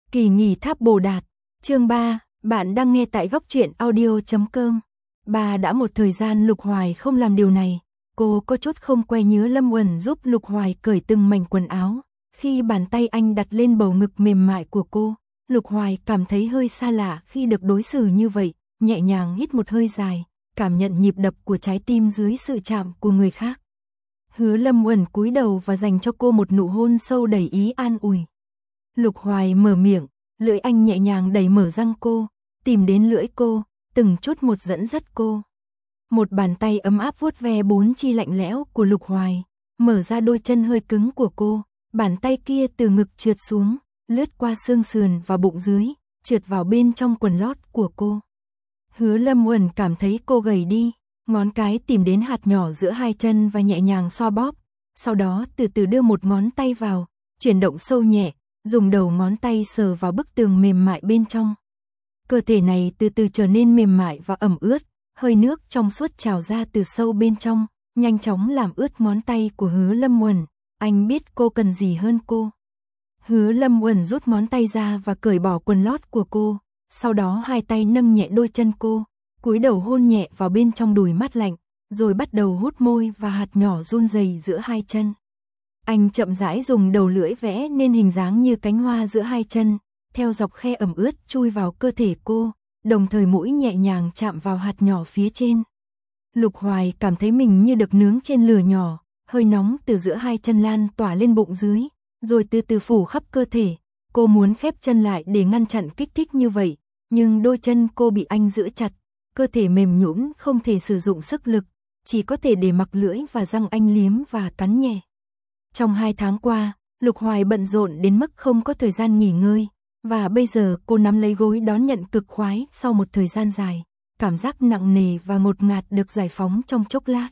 Kỳ nghỉ tháp Bồ Đạt, chương 3, bạn đang nghe tại góc truyện audio.com. Đã một thời gian Lục Hoài không làm điều này, cô có chút không quen nhớ Lâm Uẩn giúp Lục Hoài cởi từng mảnh quần áo. Khi bàn tay anh đặt lên bầu ngực mềm mại của cô, Lục Hoài cảm thấy hơi xa lạ khi được đối xử như vậy, nhẹ nhàng hít một hơi dài, cảm nhận nhịp đập của trái tim dưới sự chạm của người khác. Hứa Lâm Uẩn cúi đầu và dành cho cô một nụ hôn sâu đầy ý an ủi. Lục Hoài mở miệng, lưỡi anh nhẹ nhàng đẩy mở răng cô, tìm đến lưỡi cô, từng chút một dẫn dắt cô. Một bàn tay ấm áp vuốt ve bốn chi lạnh lẽo của Lục Hoài, mở ra đôi chân hơi cứng của cô, bàn tay kia từ ngực trượt xuống, lướt qua xương sườn và bụng dưới, trượt vào bên trong quần lót của cô. Hứa Lâm Uẩn cảm thấy cô gầy đi, ngón cái tìm đến hạt nhỏ giữa hai chân và nhẹ nhàng xoa bóp, sau đó từ từ đưa một ngón tay vào, chuyển động sâu nhẹ, dùng đầu ngón tay sờ vào bức tường mềm mại bên trong. Cơ thể này từ từ trở nên mềm mại và ẩm ướt, hơi nước trong suốt trào ra từ sâu bên trong, nhanh chóng làm ướt ngón tay của Hứa Lâm Uẩn. Anh biết cô cần gì hơn cô. Hứa Lâm Uẩn rút ngón tay ra và cởi bỏ quần lót của cô, sau đó hai tay nâng nhẹ đôi chân cô, cúi đầu hôn nhẹ vào bên trong đùi mát lạnh, rồi bắt đầu hút môi và hạt nhỏ run rẩy giữa hai chân. Anh chậm rãi dùng đầu lưỡi vẽ nên hình dáng như cánh hoa giữa hai chân, theo dọc khe ẩm ướt chui vào cơ thể cô, đồng thời mũi nhẹ nhàng chạm vào hạt nhỏ phía trên. Lục Hoài cảm thấy mình như được nướng trên lửa nhỏ, hơi nóng từ giữa hai chân lan tỏa lên bụng dưới, rồi từ từ phủ khắp cơ thể. Cô muốn khép chân lại để ngăn chặn kích thích như vậy, nhưng đôi chân cô bị anh giữ chặt, cơ thể mềm nhũn không thể sử dụng sức lực, chỉ có thể để mặc lưỡi và răng anh liếm và cắn nhẹ. Trong 2 tháng qua, Lục Hoài bận rộn đến mức không có thời gian nghỉ ngơi, và bây giờ cô nắm lấy gối đón nhận cực khoái sau một thời gian dài, cảm giác nặng nề và ngột ngạt được giải phóng trong chốc lát.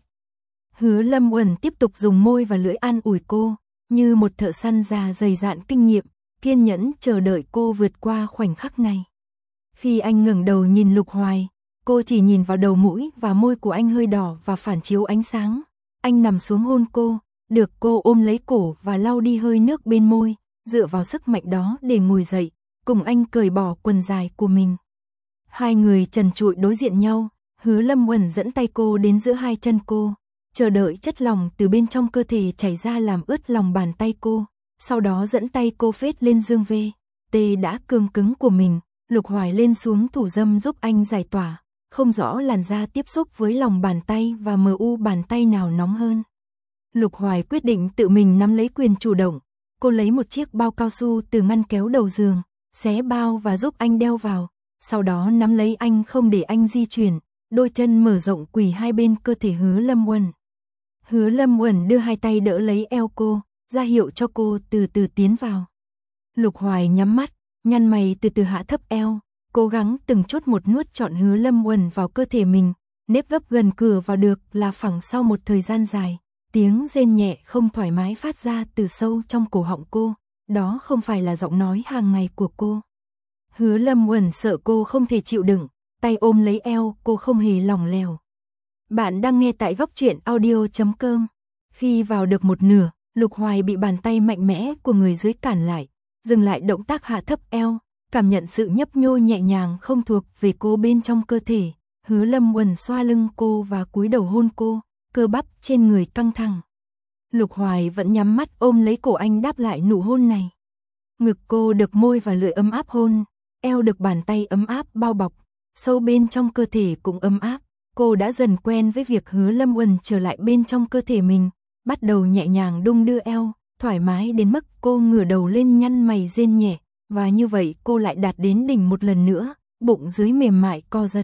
Hứa Lâm Uẩn tiếp tục dùng môi và lưỡi an ủi cô, như một thợ săn già dày dạn kinh nghiệm, kiên nhẫn chờ đợi cô vượt qua khoảnh khắc này. Khi anh ngẩng đầu nhìn Lục Hoài, cô chỉ nhìn vào đầu mũi và môi của anh hơi đỏ và phản chiếu ánh sáng. Anh nằm xuống hôn cô, được cô ôm lấy cổ và lau đi hơi nước bên môi, dựa vào sức mạnh đó để ngồi dậy, cùng anh cởi bỏ quần dài của mình. Hai người trần trụi đối diện nhau, Hứa Lâm Uẩn dẫn tay cô đến giữa hai chân cô, chờ đợi chất lỏng từ bên trong cơ thể chảy ra làm ướt lòng bàn tay cô, sau đó dẫn tay cô phết lên dương VT đã cương cứng của mình. Lục Hoài lên xuống thủ dâm giúp anh giải tỏa, không rõ làn da tiếp xúc với lòng bàn tay và bàn tay nào nóng hơn. Lục Hoài quyết định tự mình nắm lấy quyền chủ động. Cô lấy một chiếc bao cao su từ ngăn kéo đầu giường, xé bao và giúp anh đeo vào, sau đó nắm lấy anh không để anh di chuyển, đôi chân mở rộng quỳ hai bên cơ thể Hứa Lâm Uẩn. Hứa Lâm Uẩn đưa hai tay đỡ lấy eo cô, ra hiệu cho cô từ từ tiến vào. Lục Hoài nhắm mắt, nhăn mày từ từ hạ thấp eo, cố gắng từng chút một nuốt trọn Hứa Lâm Uẩn vào cơ thể mình, nếp gấp gần cửa vào được là phẳng sau một thời gian dài. Tiếng rên nhẹ không thoải mái phát ra từ sâu trong cổ họng cô, đó không phải là giọng nói hàng ngày của cô. Hứa Lâm Uẩn sợ cô không thể chịu đựng, tay ôm lấy eo cô không hề lỏng lẻo. Bạn đang nghe tại góc truyện audio.com. Khi vào được một nửa, Lục Hoài bị bàn tay mạnh mẽ của người dưới cản lại, dừng lại động tác hạ thấp eo, cảm nhận sự nhấp nhô nhẹ nhàng không thuộc về cô bên trong cơ thể. Hứa Lâm Uẩn xoa lưng cô và cúi đầu hôn cô, cơ bắp trên người căng thẳng. Lục Hoài vẫn nhắm mắt ôm lấy cổ anh đáp lại nụ hôn này. Ngực cô được môi và lưỡi ấm áp hôn, eo được bàn tay ấm áp bao bọc, sâu bên trong cơ thể cũng ấm áp. Cô đã dần quen với việc Hứa Lâm Uẩn trở lại bên trong cơ thể mình, bắt đầu nhẹ nhàng đung đưa eo, thoải mái đến mức cô ngửa đầu lên nhăn mày rên nhẹ, và như vậy cô lại đạt đến đỉnh một lần nữa, bụng dưới mềm mại co giật.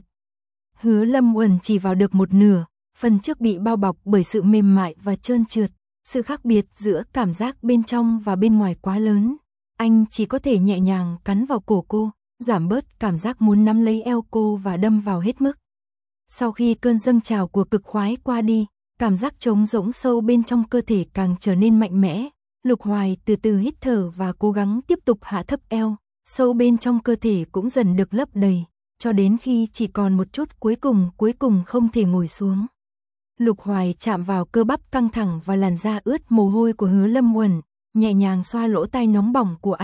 Hứa Lâm Uẩn chỉ vào được một nửa, phần trước bị bao bọc bởi sự mềm mại và trơn trượt, sự khác biệt giữa cảm giác bên trong và bên ngoài quá lớn. Anh chỉ có thể nhẹ nhàng cắn vào cổ cô, giảm bớt cảm giác muốn nắm lấy eo cô và đâm vào hết mức. Sau khi cơn dâng trào của cực khoái qua đi, cảm giác trống rỗng sâu bên trong cơ thể càng trở nên mạnh mẽ. Lục Hoài từ từ hít thở và cố gắng tiếp tục hạ thấp eo, sâu bên trong cơ thể cũng dần được lấp đầy, cho đến khi chỉ còn một chút cuối cùng không thể ngồi xuống. Lục Hoài chạm vào cơ bắp căng thẳng và làn da ướt mồ hôi của Hứa Lâm Uẩn, nhẹ nhàng xoa lỗ tai nóng bỏng của anh,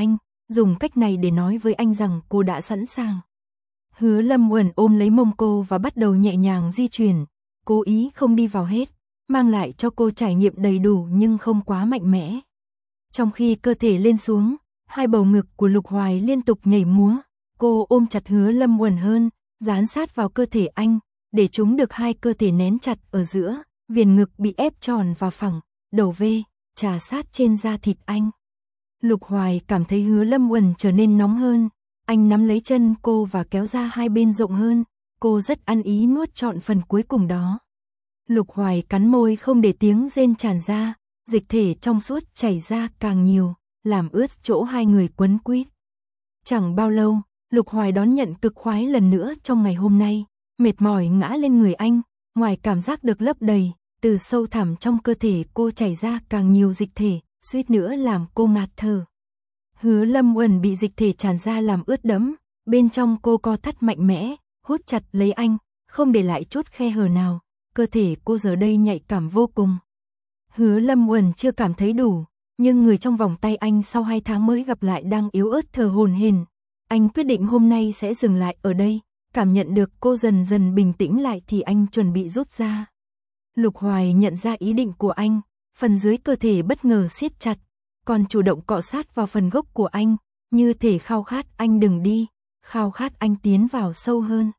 dùng cách này để nói với anh rằng cô đã sẵn sàng. Hứa Lâm Uẩn ôm lấy mông cô và bắt đầu nhẹ nhàng di chuyển, cố ý không đi vào hết, mang lại cho cô trải nghiệm đầy đủ nhưng không quá mạnh mẽ. Trong khi cơ thể lên xuống, hai bầu ngực của Lục Hoài liên tục nhảy múa, cô ôm chặt Hứa Lâm Uẩn hơn, dán sát vào cơ thể anh, để chúng được hai cơ thể nén chặt ở giữa, viền ngực bị ép tròn và phẳng, đầu V, chà sát trên da thịt anh. Lục Hoài cảm thấy Hứa Lâm Uẩn trở nên nóng hơn, anh nắm lấy chân cô và kéo ra hai bên rộng hơn, cô rất ăn ý nuốt trọn phần cuối cùng đó. Lục Hoài cắn môi không để tiếng rên tràn ra, dịch thể trong suốt chảy ra càng nhiều, làm ướt chỗ hai người quấn quýt. Chẳng bao lâu, Lục Hoài đón nhận cực khoái lần nữa trong ngày hôm nay, mệt mỏi ngã lên người anh, ngoài cảm giác được lấp đầy, từ sâu thẳm trong cơ thể cô chảy ra càng nhiều dịch thể, suýt nữa làm cô ngạt thở. Hứa Lâm Uẩn bị dịch thể tràn ra làm ướt đẫm, bên trong cô co thắt mạnh mẽ, hút chặt lấy anh, không để lại chút khe hở nào, cơ thể cô giờ đây nhạy cảm vô cùng. Hứa Lâm Uẩn chưa cảm thấy đủ, nhưng người trong vòng tay anh sau 2 tháng mới gặp lại đang yếu ớt thở hổn hển. Anh quyết định hôm nay sẽ dừng lại ở đây, cảm nhận được cô dần dần bình tĩnh lại thì anh chuẩn bị rút ra. Lục Hoài nhận ra ý định của anh, phần dưới cơ thể bất ngờ siết chặt, còn chủ động cọ sát vào phần gốc của anh, như thể khao khát anh đừng đi, khao khát anh tiến vào sâu hơn.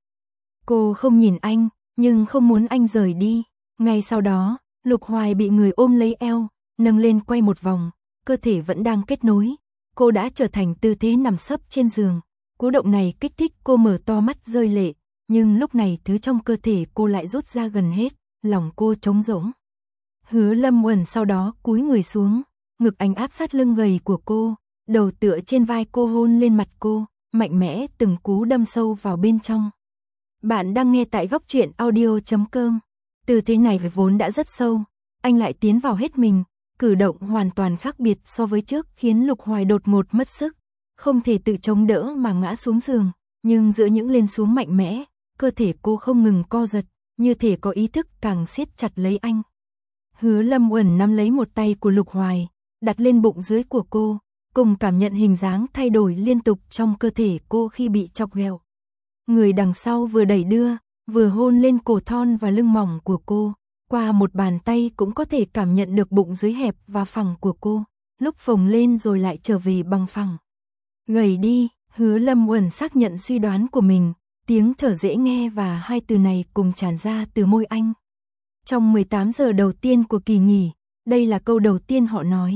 Cô không nhìn anh, nhưng không muốn anh rời đi. Ngay sau đó, Lục Hoài bị người ôm lấy eo, nâng lên quay một vòng, cơ thể vẫn đang kết nối. Cô đã trở thành tư thế nằm sấp trên giường. Cú động này kích thích cô mở to mắt rơi lệ, nhưng lúc này thứ trong cơ thể cô lại rút ra gần hết, lòng cô trống rỗng. Hứa Lâm Uẩn sau đó cúi người xuống, ngực anh áp sát lưng gầy của cô, đầu tựa trên vai cô hôn lên mặt cô, mạnh mẽ từng cú đâm sâu vào bên trong. Bạn đang nghe tại góc truyện audio.com. Tư thế này vốn đã rất sâu, anh lại tiến vào hết mình, cử động hoàn toàn khác biệt so với trước khiến Lục Hoài đột ngột mất sức, không thể tự chống đỡ mà ngã xuống giường, nhưng giữa những lên xuống mạnh mẽ, cơ thể cô không ngừng co giật, như thể có ý thức càng siết chặt lấy anh. Hứa Lâm Uẩn nắm lấy một tay của Lục Hoài, đặt lên bụng dưới của cô, cùng cảm nhận hình dáng thay đổi liên tục trong cơ thể cô khi bị chọc ghẹo. Người đằng sau vừa đẩy đưa, vừa hôn lên cổ thon và lưng mỏng của cô, qua một bàn tay cũng có thể cảm nhận được bụng dưới hẹp và phẳng của cô, lúc phồng lên rồi lại trở về bằng phẳng. Gầy đi, Hứa Lâm Uẩn xác nhận suy đoán của mình, tiếng thở dễ nghe và hai từ này cùng tràn ra từ môi anh. Trong 18 giờ đầu tiên của kỳ nghỉ, đây là câu đầu tiên họ nói.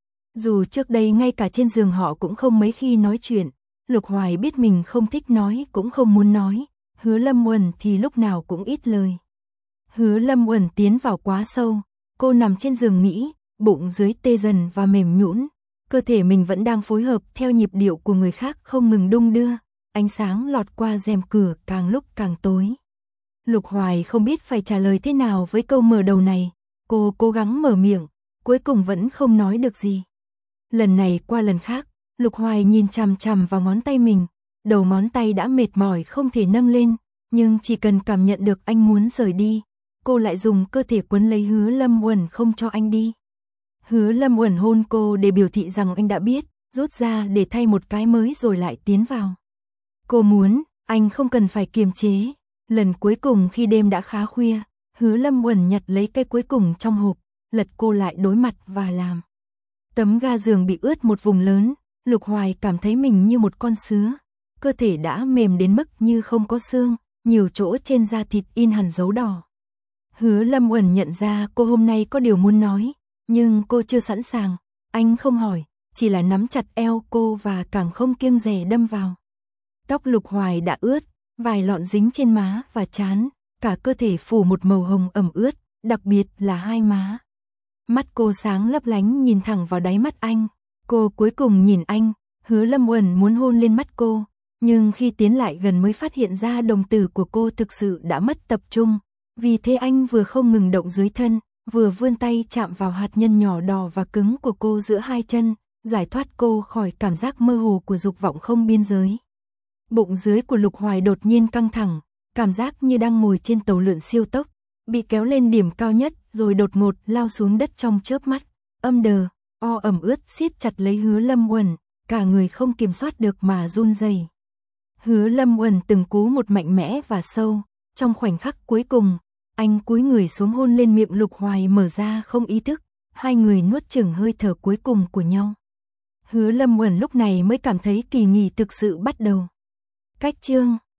Dù trước đây ngay cả trên giường họ cũng không mấy khi nói chuyện, Lục Hoài biết mình không thích nói cũng không muốn nói, Hứa Lâm Uẩn thì lúc nào cũng ít lời. Hứa Lâm Uẩn tiến vào quá sâu, cô nằm trên giường nghĩ, bụng dưới tê dần và mềm nhũn, cơ thể mình vẫn đang phối hợp theo nhịp điệu của người khác không ngừng đung đưa, ánh sáng lọt qua rèm cửa càng lúc càng tối. Lục Hoài không biết phải trả lời thế nào với câu mở đầu này, cô cố gắng mở miệng, cuối cùng vẫn không nói được gì. Lần này qua lần khác, Lục Hoài nhìn chằm chằm vào ngón tay mình, đầu ngón tay đã mệt mỏi không thể nâng lên, nhưng chỉ cần cảm nhận được anh muốn rời đi, cô lại dùng cơ thể quấn lấy Hứa Lâm Uẩn không cho anh đi. Hứa Lâm Uẩn hôn cô để biểu thị rằng anh đã biết, rút ra để thay một cái mới rồi lại tiến vào. Cô muốn, anh không cần phải kiềm chế. Lần cuối cùng khi đêm đã khá khuya, Hứa Lâm Uẩn nhặt lấy cái cuối cùng trong hộp, lật cô lại đối mặt và làm. Tấm ga giường bị ướt một vùng lớn, Lục Hoài cảm thấy mình như một con sứa, cơ thể đã mềm đến mức như không có xương, nhiều chỗ trên da thịt in hẳn dấu đỏ. Hứa Lâm Uẩn nhận ra cô hôm nay có điều muốn nói, nhưng cô chưa sẵn sàng, anh không hỏi, chỉ là nắm chặt eo cô và càng không kiêng dè đâm vào. Tóc Lục Hoài đã ướt, vài lọn dính trên má và trán, cả cơ thể phủ một màu hồng ẩm ướt, đặc biệt là hai má. Mắt cô sáng lấp lánh nhìn thẳng vào đáy mắt anh, cô cuối cùng nhìn anh, Hứa Lâm Uẩn muốn hôn lên mắt cô, nhưng khi tiến lại gần mới phát hiện ra đồng tử của cô thực sự đã mất tập trung, vì thế anh vừa không ngừng động dưới thân, vừa vươn tay chạm vào hạt nhân nhỏ đỏ và cứng của cô giữa hai chân, giải thoát cô khỏi cảm giác mơ hồ của dục vọng không biên giới. Bụng dưới của Lục Hoài đột nhiên căng thẳng, cảm giác như đang ngồi trên tàu lượn siêu tốc, bị kéo lên điểm cao nhất rồi đột ngột lao xuống đất trong chớp mắt, ẩm ướt siết chặt lấy Hứa Lâm Uẩn, cả người không kiểm soát được mà run rẩy. Hứa Lâm Uẩn từng cú một mạnh mẽ và sâu, trong khoảnh khắc cuối cùng, anh cúi người xuống hôn lên miệng Lục Hoài mở ra không ý thức, hai người nuốt chửng hơi thở cuối cùng của nhau. Hứa Lâm Uẩn lúc này mới cảm thấy kỳ nghỉ thực sự bắt đầu. Cách chương